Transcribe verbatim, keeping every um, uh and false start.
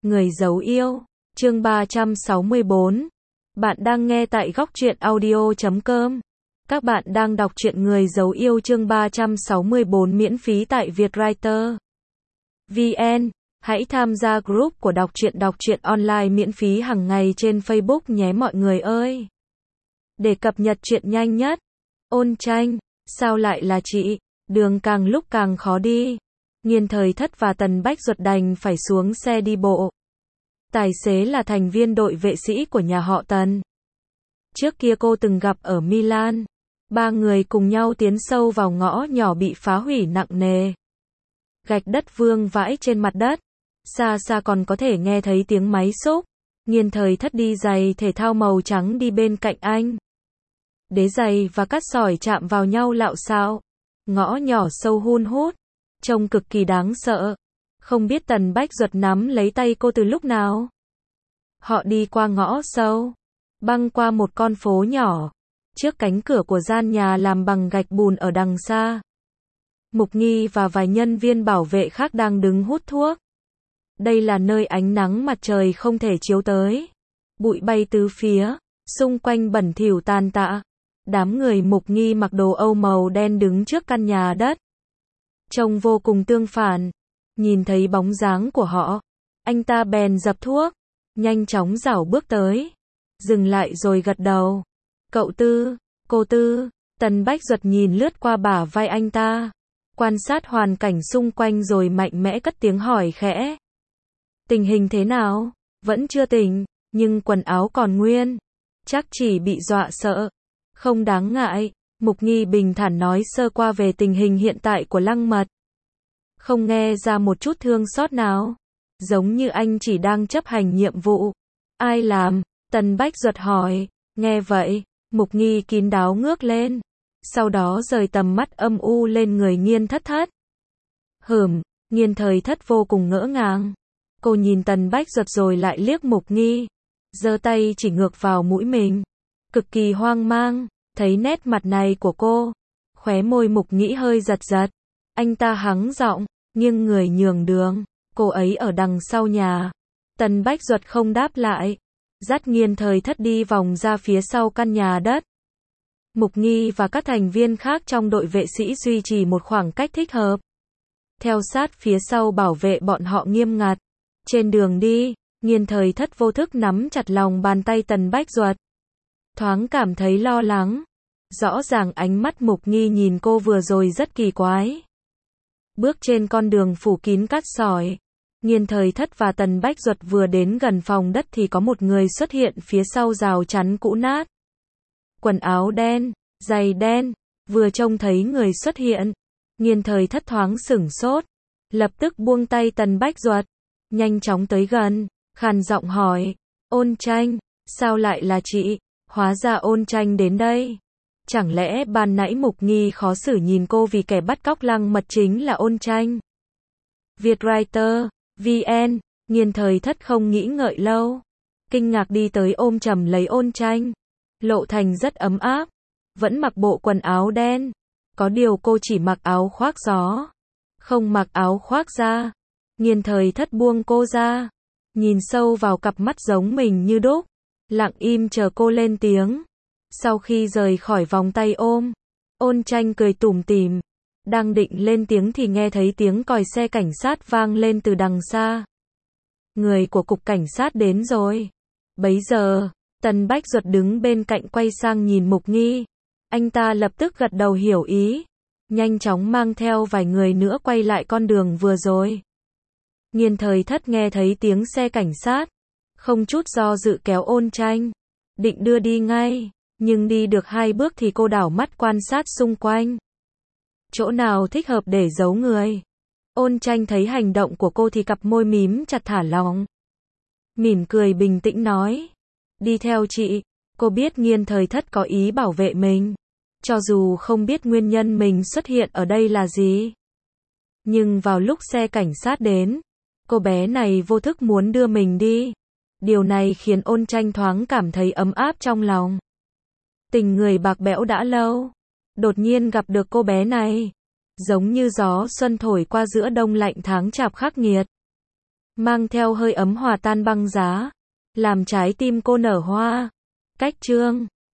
Người giấu yêu, chương ba trăm sáu mươi bốn. Bạn đang nghe tại góc truyện audio chấm com. Các bạn đang đọc truyện Người giấu yêu chương ba trăm sáu mươi bốn miễn phí tại Vietwriter vê en. Hãy tham gia group của đọc truyện đọc truyện online miễn phí hàng ngày trên Facebook nhé mọi người ơi. Để cập nhật truyện nhanh nhất. Ôn Tranh, sao lại là chị? Đường càng lúc càng khó đi. Nghiên Thời Thất và Tần Bách Duật đành phải xuống xe đi bộ. Tài xế là thành viên đội vệ sĩ của nhà họ Tần. Trước kia cô từng gặp ở Milan. Ba người cùng nhau tiến sâu vào ngõ nhỏ bị phá hủy nặng nề. Gạch đất vương vãi trên mặt đất. Xa xa còn có thể nghe thấy tiếng máy xúc. Nghiên Thời Thất đi giày thể thao màu trắng đi bên cạnh anh. Đế giày và cát sỏi chạm vào nhau lạo xạo. Ngõ nhỏ sâu hun hút. Trông cực kỳ đáng sợ. Không biết Tần Bách Duật nắm lấy tay cô từ lúc nào. Họ đi qua ngõ sâu. Băng qua một con phố nhỏ. Trước cánh cửa của gian nhà làm bằng gạch bùn ở đằng xa. Mục Nghi và vài nhân viên bảo vệ khác đang đứng hút thuốc. Đây là nơi ánh nắng mặt trời không thể chiếu tới. Bụi bay tứ phía. Xung quanh bẩn thỉu tàn tạ. Đám người Mục Nghi mặc đồ Âu màu đen đứng trước căn nhà đất. Trông vô cùng tương phản. Nhìn thấy bóng dáng của họ, anh ta bèn dập thuốc, nhanh chóng rảo bước tới, dừng lại rồi gật đầu. Cậu Tư, cô Tư. Tần Bách Duật nhìn lướt qua bả vai anh ta, quan sát hoàn cảnh xung quanh rồi mạnh mẽ cất tiếng hỏi khẽ. Tình hình thế nào? Vẫn chưa tỉnh, nhưng quần áo còn nguyên. Chắc chỉ bị dọa sợ. Không đáng ngại. Mục Nghi bình thản nói sơ qua về tình hình hiện tại của Lăng Mật. Không nghe ra một chút thương xót nào. Giống như anh chỉ đang chấp hành nhiệm vụ. Ai làm? Tần Bách Duật hỏi. Nghe vậy, Mục Nghi kín đáo ngước lên. Sau đó rời tầm mắt âm u lên người Nghiên Thất Thất. Hửm, Nghiên Thời Thất vô cùng ngỡ ngàng. Cô nhìn Tần Bách Duật rồi lại liếc Mục Nghi. Giơ tay chỉ ngược vào mũi mình. Cực kỳ hoang mang. Thấy nét mặt này của cô, khóe môi Mục Nghĩ hơi giật giật. Anh ta hắng giọng, nghiêng người nhường đường. Cô ấy ở đằng sau nhà. Tần Bách Duật không đáp lại. Dắt Nghiên Thời Thất đi vòng ra phía sau căn nhà đất. Mục Nghi và các thành viên khác trong đội vệ sĩ duy trì một khoảng cách thích hợp. Theo sát phía sau bảo vệ bọn họ nghiêm ngặt. Trên đường đi, Nghiên Thời Thất vô thức nắm chặt lòng bàn tay Tần Bách Duật. Thoáng cảm thấy lo lắng. Rõ ràng ánh mắt Mục Nghi nhìn cô vừa rồi rất kỳ quái. Bước trên con đường phủ kín cát sỏi. Nghiên Thời Thất và Tần Bách Duật vừa đến gần phòng đất thì có một người xuất hiện phía sau rào chắn cũ nát. Quần áo đen, giày đen. Vừa trông thấy người xuất hiện, Nghiên Thời Thất thoáng sửng sốt. Lập tức buông tay Tần Bách Duật. Nhanh chóng tới gần, khàn giọng hỏi. Ôn Tranh, sao lại là chị? Hóa ra Ôn Tranh đến đây. Chẳng lẽ ban nãy Mục Nghi khó xử nhìn cô vì kẻ bắt cóc Lăng Mật chính là Ôn Tranh? Vietwriter vê en. Nghiên Thời Thất không nghĩ ngợi lâu. Kinh ngạc đi tới ôm chầm lấy Ôn Tranh. Lộ thành rất ấm áp. Vẫn mặc bộ quần áo đen. Có điều cô chỉ mặc áo khoác gió. Không mặc áo khoác da. Nghiên Thời Thất buông cô ra. Nhìn sâu vào cặp mắt giống mình như đúc. Lặng im chờ cô lên tiếng. Sau khi rời khỏi vòng tay ôm, Ôn Tranh cười tủm tỉm. Đang định lên tiếng thì nghe thấy tiếng còi xe cảnh sát vang lên từ đằng xa. Người của cục cảnh sát đến rồi. Bấy giờ, Tần Bách Duật đứng bên cạnh quay sang nhìn Mục Nghi. Anh ta lập tức gật đầu hiểu ý. Nhanh chóng mang theo vài người nữa quay lại con đường vừa rồi. Nghiên Thời Thất nghe thấy tiếng xe cảnh sát. Không chút do dự kéo Ôn Tranh. Định đưa đi ngay. Nhưng đi được hai bước thì cô đảo mắt quan sát xung quanh. Chỗ nào thích hợp để giấu người. Ôn Tranh thấy hành động của cô thì cặp môi mím chặt thả lỏng. Mỉm cười bình tĩnh nói. Đi theo chị. Cô biết Nghiên Thời Thất có ý bảo vệ mình. Cho dù không biết nguyên nhân mình xuất hiện ở đây là gì. Nhưng vào lúc xe cảnh sát đến, cô bé này vô thức muốn đưa mình đi. Điều này khiến Ôn Tranh thoáng cảm thấy ấm áp trong lòng. Tình người bạc bẽo đã lâu. Đột nhiên gặp được cô bé này. Giống như gió xuân thổi qua giữa đông lạnh tháng chạp khắc nghiệt. mang theo hơi ấm hòa tan băng giá, làm trái tim cô nở hoa. Cách chương